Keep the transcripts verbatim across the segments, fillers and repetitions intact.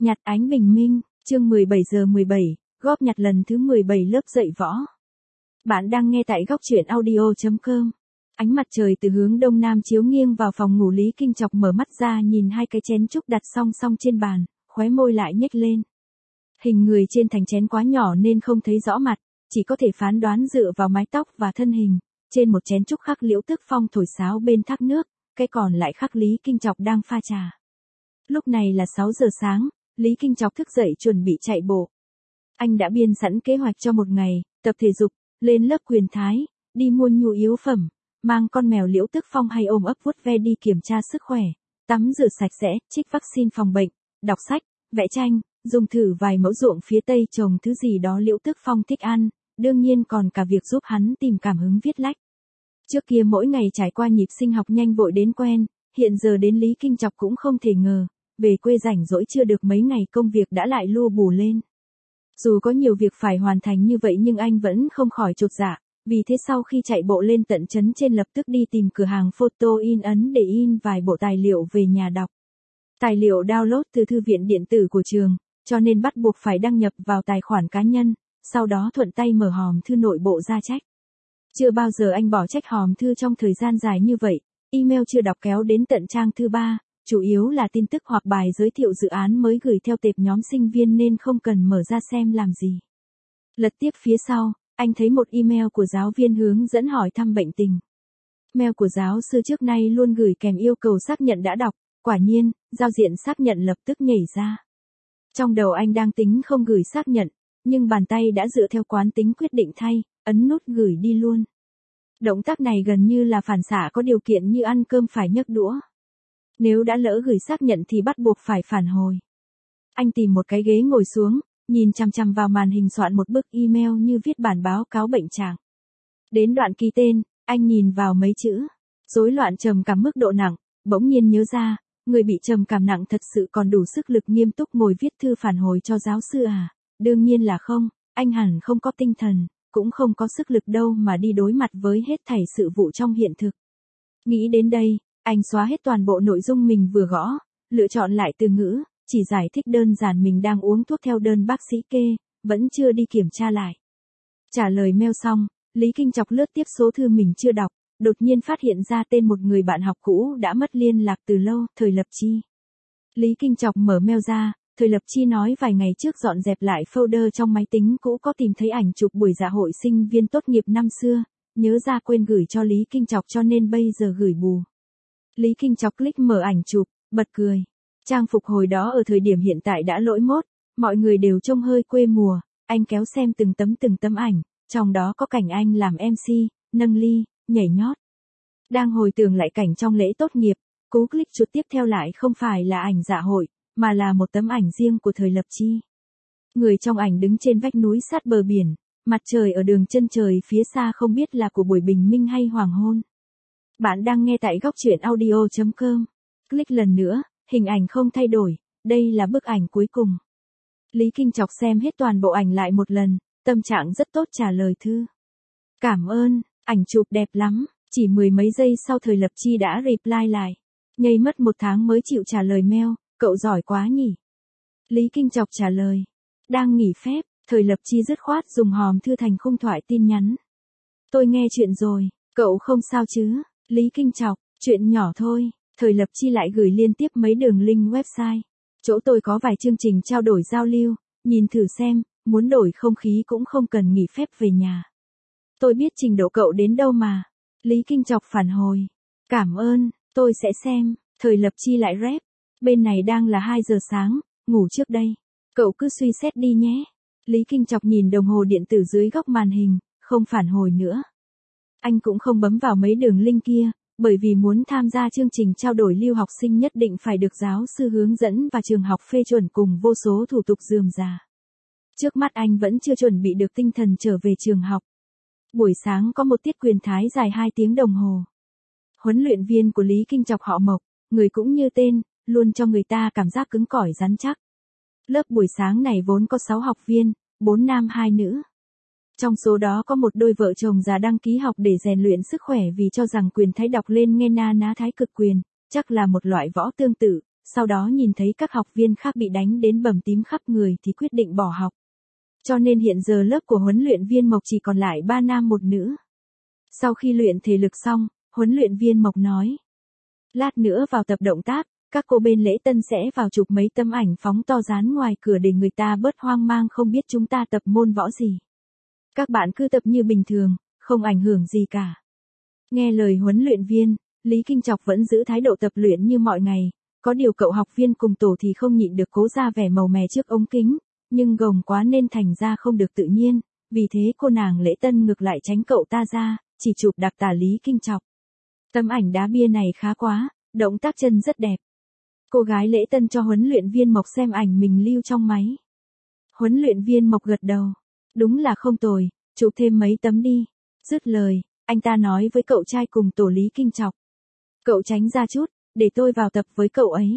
Nhặt ánh bình minh, chương mười bảy giờ mười bảy, góp nhặt lần thứ mười bảy lớp dạy võ. Bạn đang nghe tại góc truyện audio chấm com. Ánh mặt trời từ hướng đông nam chiếu nghiêng vào phòng ngủ. Lý Kinh Chọc mở mắt ra nhìn hai cái chén trúc đặt song song trên bàn, khóe môi lại nhếch lên. Hình người trên thành chén quá nhỏ nên không thấy rõ mặt, chỉ có thể phán đoán dựa vào mái tóc và thân hình. Trên một chén trúc khắc Liễu Tức Phong thổi sáo bên thác nước, cái còn lại khắc Lý Kinh Chọc đang pha trà. Lúc này là sáu giờ sáng, Lý Kinh Chọc thức dậy chuẩn bị chạy bộ. Anh đã biên sẵn kế hoạch cho một ngày, tập thể dục, lên lớp quyền thái, đi mua nhu yếu phẩm, mang con mèo Liễu Tức Phong hay ôm ấp vuốt ve đi kiểm tra sức khỏe, tắm rửa sạch sẽ, trích vaccine phòng bệnh, đọc sách, vẽ tranh, dùng thử vài mẫu ruộng phía Tây trồng thứ gì đó Liễu Tức Phong thích ăn, đương nhiên còn cả việc giúp hắn tìm cảm hứng viết lách. Trước kia mỗi ngày trải qua nhịp sinh học nhanh vội đến quen, hiện giờ đến Lý Kinh Chọc cũng không thể ngờ, về quê rảnh rỗi chưa được mấy ngày công việc đã lại lua bù lên. Dù có nhiều việc phải hoàn thành như vậy nhưng anh vẫn không khỏi chột dạ, vì thế sau khi chạy bộ lên tận trấn trên lập tức đi tìm cửa hàng photo in ấn để in vài bộ tài liệu về nhà đọc. Tài liệu download từ thư viện điện tử của trường, cho nên bắt buộc phải đăng nhập vào tài khoản cá nhân, sau đó thuận tay mở hòm thư nội bộ ra check. Chưa bao giờ anh bỏ check hòm thư trong thời gian dài như vậy, email chưa đọc kéo đến tận trang thứ ba, chủ yếu là tin tức hoặc bài giới thiệu dự án mới gửi theo tệp nhóm sinh viên nên không cần mở ra xem làm gì. Lật tiếp phía sau, anh thấy một email của giáo viên hướng dẫn hỏi thăm bệnh tình. Mail của giáo sư trước nay luôn gửi kèm yêu cầu xác nhận đã đọc, quả nhiên, giao diện xác nhận lập tức nhảy ra. Trong đầu anh đang tính không gửi xác nhận, nhưng bàn tay đã dựa theo quán tính quyết định thay, ấn nút gửi đi luôn. Động tác này gần như là phản xạ có điều kiện như ăn cơm phải nhấc đũa. Nếu đã lỡ gửi xác nhận thì bắt buộc phải phản hồi. Anh tìm một cái ghế ngồi xuống, nhìn chằm chằm vào màn hình soạn một bức email như viết bản báo cáo bệnh trạng. Đến đoạn ký tên, anh nhìn vào mấy chữ, rối loạn trầm cảm mức độ nặng, bỗng nhiên nhớ ra, người bị trầm cảm nặng thật sự còn đủ sức lực nghiêm túc ngồi viết thư phản hồi cho giáo sư à? Đương nhiên là không, anh hẳn không có tinh thần, cũng không có sức lực đâu mà đi đối mặt với hết thảy sự vụ trong hiện thực. Nghĩ đến đây, anh xóa hết toàn bộ nội dung mình vừa gõ, lựa chọn lại từ ngữ, chỉ giải thích đơn giản mình đang uống thuốc theo đơn bác sĩ kê, vẫn chưa đi kiểm tra lại. Trả lời mail xong, Lý Kinh Chọc lướt tiếp số thư mình chưa đọc, đột nhiên phát hiện ra tên một người bạn học cũ đã mất liên lạc từ lâu, Thời Lập Chi. Lý Kinh Chọc mở mail ra, Thời Lập Chi nói vài ngày trước dọn dẹp lại folder trong máy tính cũ có tìm thấy ảnh chụp buổi dạ hội sinh viên tốt nghiệp năm xưa, nhớ ra quên gửi cho Lý Kinh Chọc cho nên bây giờ gửi bù. Lý Kinh Chọc click mở ảnh chụp, bật cười. Trang phục hồi đó ở thời điểm hiện tại đã lỗi mốt, mọi người đều trông hơi quê mùa, anh kéo xem từng tấm từng tấm ảnh, trong đó có cảnh anh làm em xê, nâng ly, nhảy nhót. Đang hồi tưởng lại cảnh trong lễ tốt nghiệp, cú click chuột tiếp theo lại không phải là ảnh dạ hội, mà là một tấm ảnh riêng của Thời Lập Chi. Người trong ảnh đứng trên vách núi sát bờ biển, mặt trời ở đường chân trời phía xa không biết là của buổi bình minh hay hoàng hôn. Bạn đang nghe tại góc truyện audio chấm com. Click lần nữa, hình ảnh không thay đổi, đây là bức ảnh cuối cùng. Lý Kinh Chọc xem hết toàn bộ ảnh lại một lần, tâm trạng rất tốt trả lời thư. Cảm ơn, ảnh chụp đẹp lắm, chỉ mười mấy giây sau Thời Lập Chi đã reply lại. Nhây mất một tháng mới chịu trả lời mail, cậu giỏi quá nhỉ. Lý Kinh Chọc trả lời. Đang nghỉ phép, Thời Lập Chi dứt khoát dùng hòm thư thành khung thoại tin nhắn. Tôi nghe chuyện rồi, cậu không sao chứ? Lý Kinh Chọc, chuyện nhỏ thôi. Thời Lập Chi lại gửi liên tiếp mấy đường link website. Chỗ tôi có vài chương trình trao đổi giao lưu, nhìn thử xem, muốn đổi không khí cũng không cần nghỉ phép về nhà. Tôi biết trình độ cậu đến đâu mà. Lý Kinh Chọc phản hồi. Cảm ơn, tôi sẽ xem. Thời Lập Chi lại rep. Bên này đang là hai giờ sáng, ngủ trước đây. Cậu cứ suy xét đi nhé. Lý Kinh Chọc nhìn đồng hồ điện tử dưới góc màn hình, không phản hồi nữa. Anh cũng không bấm vào mấy đường link kia, bởi vì muốn tham gia chương trình trao đổi lưu học sinh nhất định phải được giáo sư hướng dẫn và trường học phê chuẩn cùng vô số thủ tục rườm rà. Trước mắt anh vẫn chưa chuẩn bị được tinh thần trở về trường học. Buổi sáng có một tiết quyền thái dài hai tiếng đồng hồ. Huấn luyện viên của Lý Kinh Chọc họ Mộc, người cũng như tên, luôn cho người ta cảm giác cứng cỏi rắn chắc. Lớp buổi sáng này vốn có sáu học viên, bốn nam hai nữ. Trong số đó có một đôi vợ chồng già đăng ký học để rèn luyện sức khỏe vì cho rằng quyền thái đọc lên nghe na ná thái cực quyền, chắc là một loại võ tương tự, sau đó nhìn thấy các học viên khác bị đánh đến bầm tím khắp người thì quyết định bỏ học. Cho nên hiện giờ lớp của huấn luyện viên Mộc chỉ còn lại ba nam một nữ. Sau khi luyện thể lực xong, huấn luyện viên Mộc nói. Lát nữa vào tập động tác, các cô bên lễ tân sẽ vào chụp mấy tấm ảnh phóng to dán ngoài cửa để người ta bớt hoang mang không biết chúng ta tập môn võ gì. Các bạn cứ tập như bình thường, không ảnh hưởng gì cả. Nghe lời huấn luyện viên, Lý Kinh Trọc vẫn giữ thái độ tập luyện như mọi ngày, có điều cậu học viên cùng tổ thì không nhịn được cố ra vẻ màu mè trước ống kính, nhưng gồng quá nên thành ra không được tự nhiên, vì thế cô nàng lễ tân ngược lại tránh cậu ta ra, chỉ chụp đặc tả Lý Kinh Trọc. Tấm ảnh đá bia này khá quá, động tác chân rất đẹp. Cô gái lễ tân cho huấn luyện viên Mộc xem ảnh mình lưu trong máy. Huấn luyện viên Mộc gật đầu. Đúng là không tồi, chụp thêm mấy tấm đi. Dứt lời, anh ta nói với cậu trai cùng tổ Lý Kinh Trọc. Cậu tránh ra chút, để tôi vào tập với cậu ấy.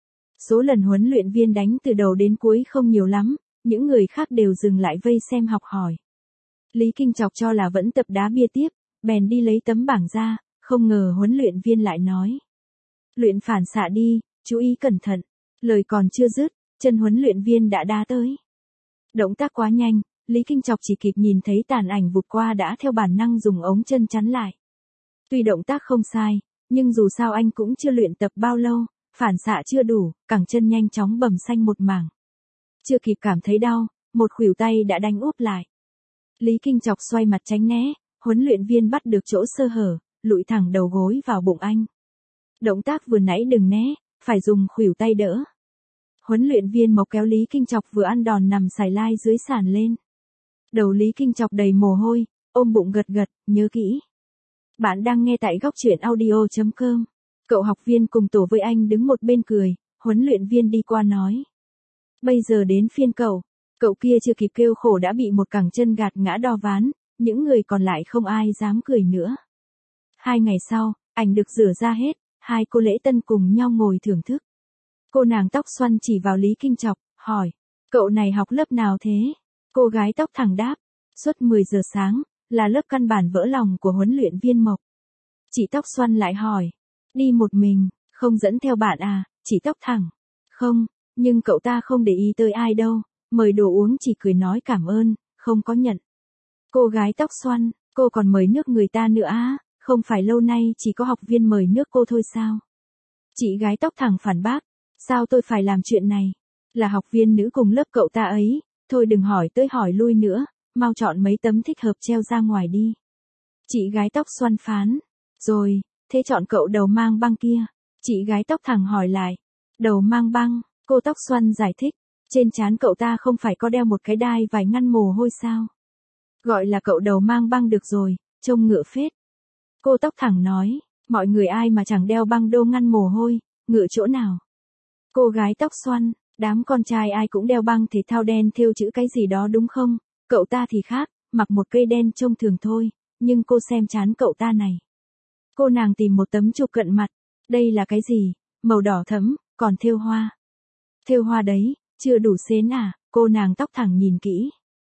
Số lần huấn luyện viên đánh từ đầu đến cuối không nhiều lắm, những người khác đều dừng lại vây xem học hỏi. Lý Kinh Trọc cho là vẫn tập đá bia tiếp, bèn đi lấy tấm bảng ra, không ngờ huấn luyện viên lại nói. Luyện phản xạ đi, chú ý cẩn thận. Lời còn chưa dứt, chân huấn luyện viên đã đá tới. Động tác quá nhanh, Lý Kinh Trọc chỉ kịp nhìn thấy tàn ảnh vụt qua đã theo bản năng dùng ống chân chắn lại. Tuy động tác không sai, nhưng dù sao anh cũng chưa luyện tập bao lâu, phản xạ chưa đủ, cẳng chân nhanh chóng bầm xanh một mảng. Chưa kịp cảm thấy đau, một khuỷu tay đã đánh úp lại. Lý Kinh Trọc xoay mặt tránh né, huấn luyện viên bắt được chỗ sơ hở, lụi thẳng đầu gối vào bụng anh. Động tác vừa nãy đừng né, phải dùng khuỷu tay đỡ. Huấn luyện viên Mộc kéo Lý Kinh Trọc vừa ăn đòn nằm xài lai dưới sàn lên. Đầu Lý Kinh Trọc đầy mồ hôi, ôm bụng gật gật, nhớ kỹ. Bạn đang nghe tại góc truyện audio chấm com. Cậu học viên cùng tổ với anh đứng một bên cười, huấn luyện viên đi qua nói. Bây giờ đến phiên cậu, cậu kia chưa kịp kêu khổ đã bị một cẳng chân gạt ngã đo ván, những người còn lại không ai dám cười nữa. Hai ngày sau, ảnh được rửa ra hết, hai cô lễ tân cùng nhau ngồi thưởng thức. Cô nàng tóc xoăn chỉ vào Lý Kinh Trọc, hỏi, cậu này học lớp nào thế? Cô gái tóc thẳng đáp, suốt mười giờ sáng, là lớp căn bản vỡ lòng của huấn luyện viên Mộc. Chị tóc xoăn lại hỏi, đi một mình, không dẫn theo bạn à? Chị tóc thẳng, không, nhưng cậu ta không để ý tới ai đâu, mời đồ uống chỉ cười nói cảm ơn, không có nhận. Cô gái tóc xoăn, cô còn mời nước người ta nữa á, không phải lâu nay chỉ có học viên mời nước cô thôi sao? Chị gái tóc thẳng phản bác, sao tôi phải làm chuyện này? Là học viên nữ cùng lớp cậu ta ấy, thôi đừng hỏi tới hỏi lui nữa, mau chọn mấy tấm thích hợp treo ra ngoài đi. Chị gái tóc xoăn phán, rồi, thế chọn cậu đầu mang băng kia. Chị gái tóc thẳng hỏi lại, đầu mang băng, cô tóc xoăn giải thích, trên trán cậu ta không phải có đeo một cái đai vải ngăn mồ hôi sao? Gọi là cậu đầu mang băng được rồi, trông ngựa phết. Cô tóc thẳng nói, mọi người ai mà chẳng đeo băng đô ngăn mồ hôi, ngựa chỗ nào? Cô gái tóc xoăn, đám con trai ai cũng đeo băng thể thao đen thêu chữ cái gì đó đúng không? Cậu ta thì khác, mặc một cây đen trông thường thôi, nhưng cô xem trán cậu ta này. Cô nàng tìm một tấm chụp cận mặt, đây là cái gì? Màu đỏ thẫm, còn thêu hoa. Thêu hoa đấy, chưa đủ xến à? Cô nàng tóc thẳng nhìn kỹ.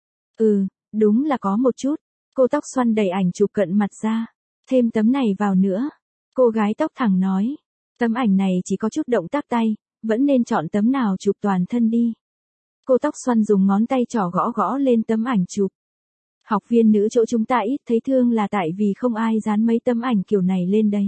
Ừ, đúng là có một chút. Cô tóc xoăn đẩy ảnh chụp cận mặt ra. Thêm tấm này vào nữa. Cô gái tóc thẳng nói. Tấm ảnh này chỉ có chút động tác tay, vẫn nên chọn tấm nào chụp toàn thân đi. Cô tóc xoăn dùng ngón tay trỏ gõ gõ lên tấm ảnh chụp. Học viên nữ chỗ chúng ta ít thấy thương là tại vì không ai dán mấy tấm ảnh kiểu này lên đấy.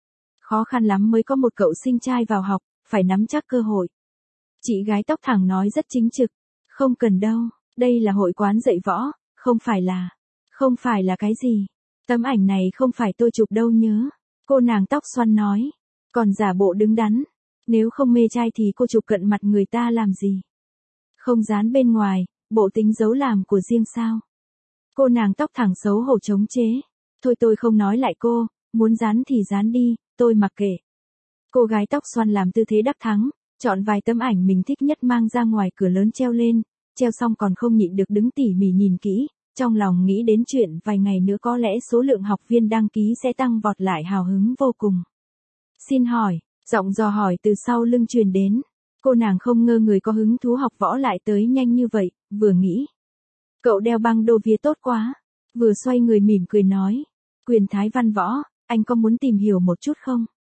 Khó khăn lắm mới có một cậu sinh trai vào học, phải nắm chắc cơ hội. Chị gái tóc thẳng nói rất chính trực. Không cần đâu, đây là hội quán dạy võ, không phải là... Không phải là cái gì. Tấm ảnh này không phải tôi chụp đâu nhớ. Cô nàng tóc xoăn nói. Còn giả bộ đứng đắn. Nếu không mê trai thì cô chụp cận mặt người ta làm gì? Không dán bên ngoài, bộ tính giấu làm của riêng sao? Cô nàng tóc thẳng xấu hổ chống chế. Thôi tôi không nói lại cô, muốn dán thì dán đi, tôi mặc kệ. Cô gái tóc xoăn làm tư thế đắc thắng, chọn vài tấm ảnh mình thích nhất mang ra ngoài cửa lớn treo lên, treo xong còn không nhịn được đứng tỉ mỉ nhìn kỹ, trong lòng nghĩ đến chuyện vài ngày nữa có lẽ số lượng học viên đăng ký sẽ tăng vọt lại hào hứng vô cùng. Xin hỏi, giọng dò hỏi từ sau lưng truyền đến. Cô nàng không ngờ người có hứng thú học võ lại tới nhanh như vậy, vừa nghĩ. Cậu đeo băng đô vía tốt quá. Vừa xoay người mỉm cười nói. Quyền Thái Văn Võ, anh có muốn tìm hiểu một chút không?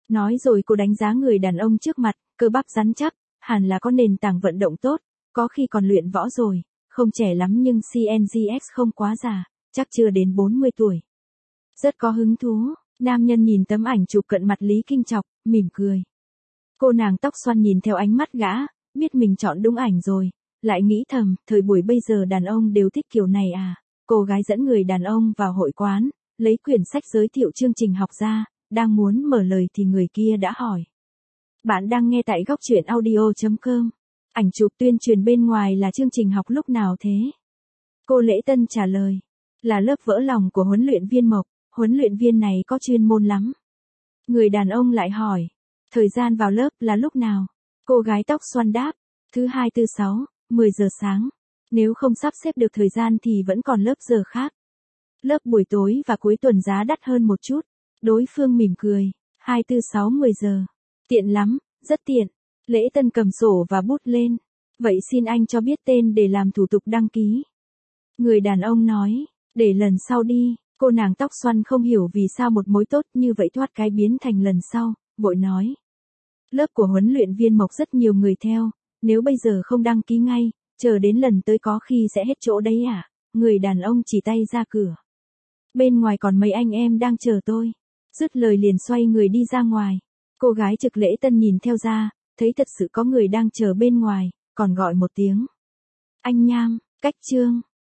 Nói rồi cô đánh giá người đàn ông trước mặt, cơ bắp rắn chắc, hẳn là có nền tảng vận động tốt, có khi còn luyện võ rồi, không trẻ lắm nhưng xê en giê ích không quá già, chắc chưa đến bốn mươi tuổi. Rất có hứng thú, nam nhân nhìn tấm ảnh chụp cận mặt Lý Kinh Chọc, mỉm cười. Cô nàng tóc xoăn nhìn theo ánh mắt gã, biết mình chọn đúng ảnh rồi, lại nghĩ thầm, thời buổi bây giờ đàn ông đều thích kiểu này à. Cô gái dẫn người đàn ông vào hội quán, lấy quyển sách giới thiệu chương trình học ra, đang muốn mở lời thì người kia đã hỏi. Bạn đang nghe tại góc truyện audio chấm com. Ảnh chụp tuyên truyền bên ngoài là chương trình học lúc nào thế? Cô Lễ Tân trả lời. Là lớp vỡ lòng của huấn luyện viên Mộc, huấn luyện viên này có chuyên môn lắm. Người đàn ông lại hỏi. Thời gian vào lớp là lúc nào? Cô gái tóc xoăn đáp. Thứ hai tư sáu, mười giờ sáng. Nếu không sắp xếp được thời gian thì vẫn còn lớp giờ khác. Lớp buổi tối và cuối tuần giá đắt hơn một chút. Đối phương mỉm cười. Hai tư sáu mười giờ. Tiện lắm, rất tiện. Lễ Tân cầm sổ và bút lên. Vậy xin anh cho biết tên để làm thủ tục đăng ký. Người đàn ông nói. Để lần sau đi. Cô nàng tóc xoăn không hiểu vì sao một mối tốt như vậy thoát cái biến thành lần sau, vội nói. Lớp của huấn luyện viên Mộc rất nhiều người theo, nếu bây giờ không đăng ký ngay, chờ đến lần tới có khi sẽ hết chỗ đấy à? Người đàn ông chỉ tay ra cửa. Bên ngoài còn mấy anh em đang chờ tôi. Dứt lời liền xoay người đi ra ngoài. Cô gái trực Lễ Tân nhìn theo ra, thấy thật sự có người đang chờ bên ngoài, còn gọi một tiếng. Anh Nham, cách chương.